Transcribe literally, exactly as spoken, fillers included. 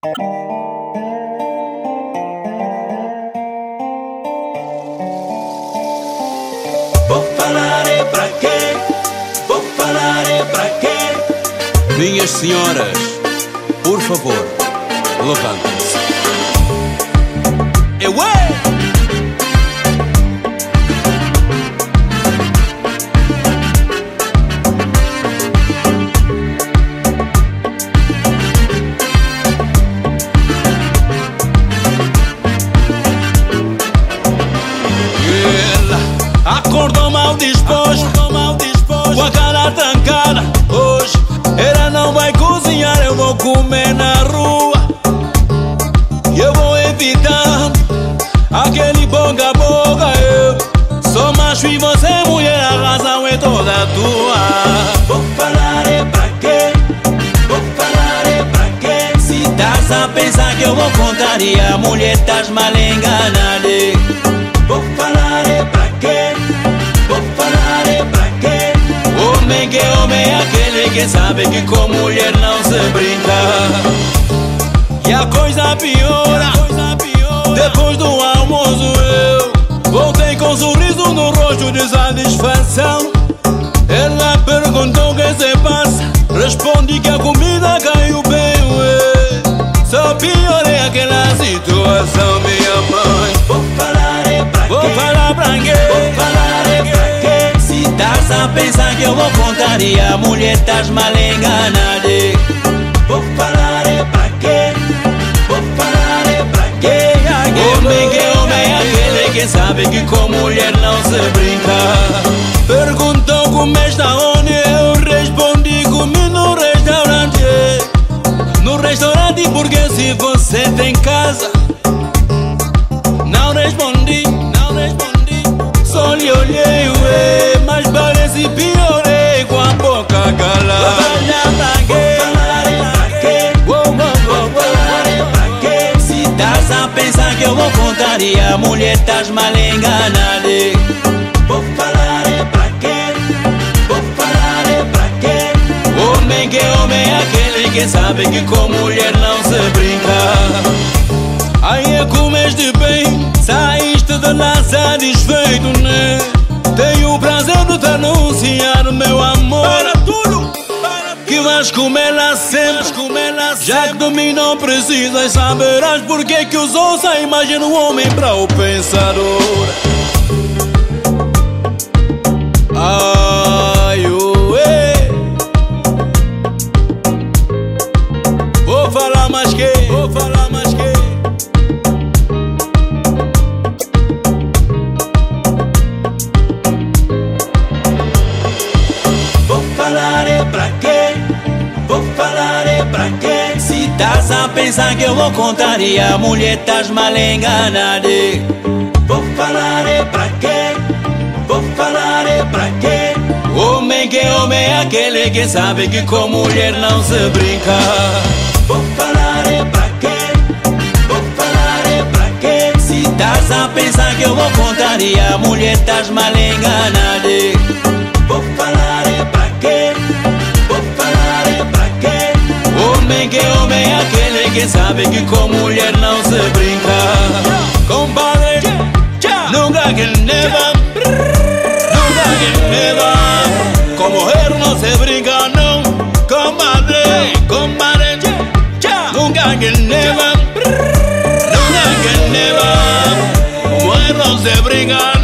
Vou falar é pra quê? Vou falar é pra quê? Minhas senhoras, por favor, levantem-se. Eu é! Acordou mal disposto, mal disposto, com a cara trancada. Hoje ela não vai cozinhar, eu vou comer na rua. E eu vou evitar aquele boca a boca. Eu sou macho e você é mulher, a razão é toda tua. Vou falar é pra quê? Vou falar é pra quê? Se estás a pensar que eu vou contar e a mulher estás mal enganada. Vou falar é pra quê? Vou falar é pra quê? Homem que homem é aquele que sabe que com mulher não se brinca. E a coisa piora, depois do almoço eu voltei com um sorriso no rosto de satisfação. Ela perguntou o que se passa, respondi que a comida caiu bem, ué. Só piorei aquela situação, minha mãe. Vou falar é pra quê? Vou falar pra quê? Vou falar é pra quê? Se estás a pensar que eu vou contar e a mulher estás mal enganada. Vou falar é pra quê? Vou falar é pra quê? Homem que homem é aquele que sabe que com mulher não se brinca. Perguntou como está onde, eu respondi comi no restaurante. No restaurante porque se você tem casa. Não respondi, não respondi, só lhe olhei, ué, mas parece piorei com a boca calada. Vou falar é pra quê? Vou falar é pra quê? Se estás a pensar que eu vou contar e a mulher estás mal enganada. Vou falar é pra quê? Vou falar é pra quê? Homem que homem é aquele que sabe que com mulher não se brinca. Aí é comeste bem, saíste de lá satisfeito, né? Tenho o prazer de te anunciar, meu amor, para tudo, para tudo, que vais comer lá sempre, comer lá sempre. Já que de mim não precisas, saberás porque que os outros a imagem do homem para o pensador. Ai, ué. Vou falar mais que, vou falar mais que. Vou falar é pra quê? Vou falar é pra quê? Se estás a pensar que eu vou contar e a mulher estás mal enganada. Vou falar é pra quê? Vou falar é pra quê? Homem que homem é aquele que sabe que com mulher não se brinca. Vou falar é pra quê? Vou falar é pra quê? Se estás a pensar que eu vou contar e a mulher estás mal enganada. Vou falar é pra quê? Vou falar é pra quê? Homem que homem é aquele que sabe que com mulher não se brinca. Compadre, nunca que neva, nunca que neva. Com mulher não se brinca não. Compadre, compadre, nunca que neva, nunca que neva. Com mulher não se brinca.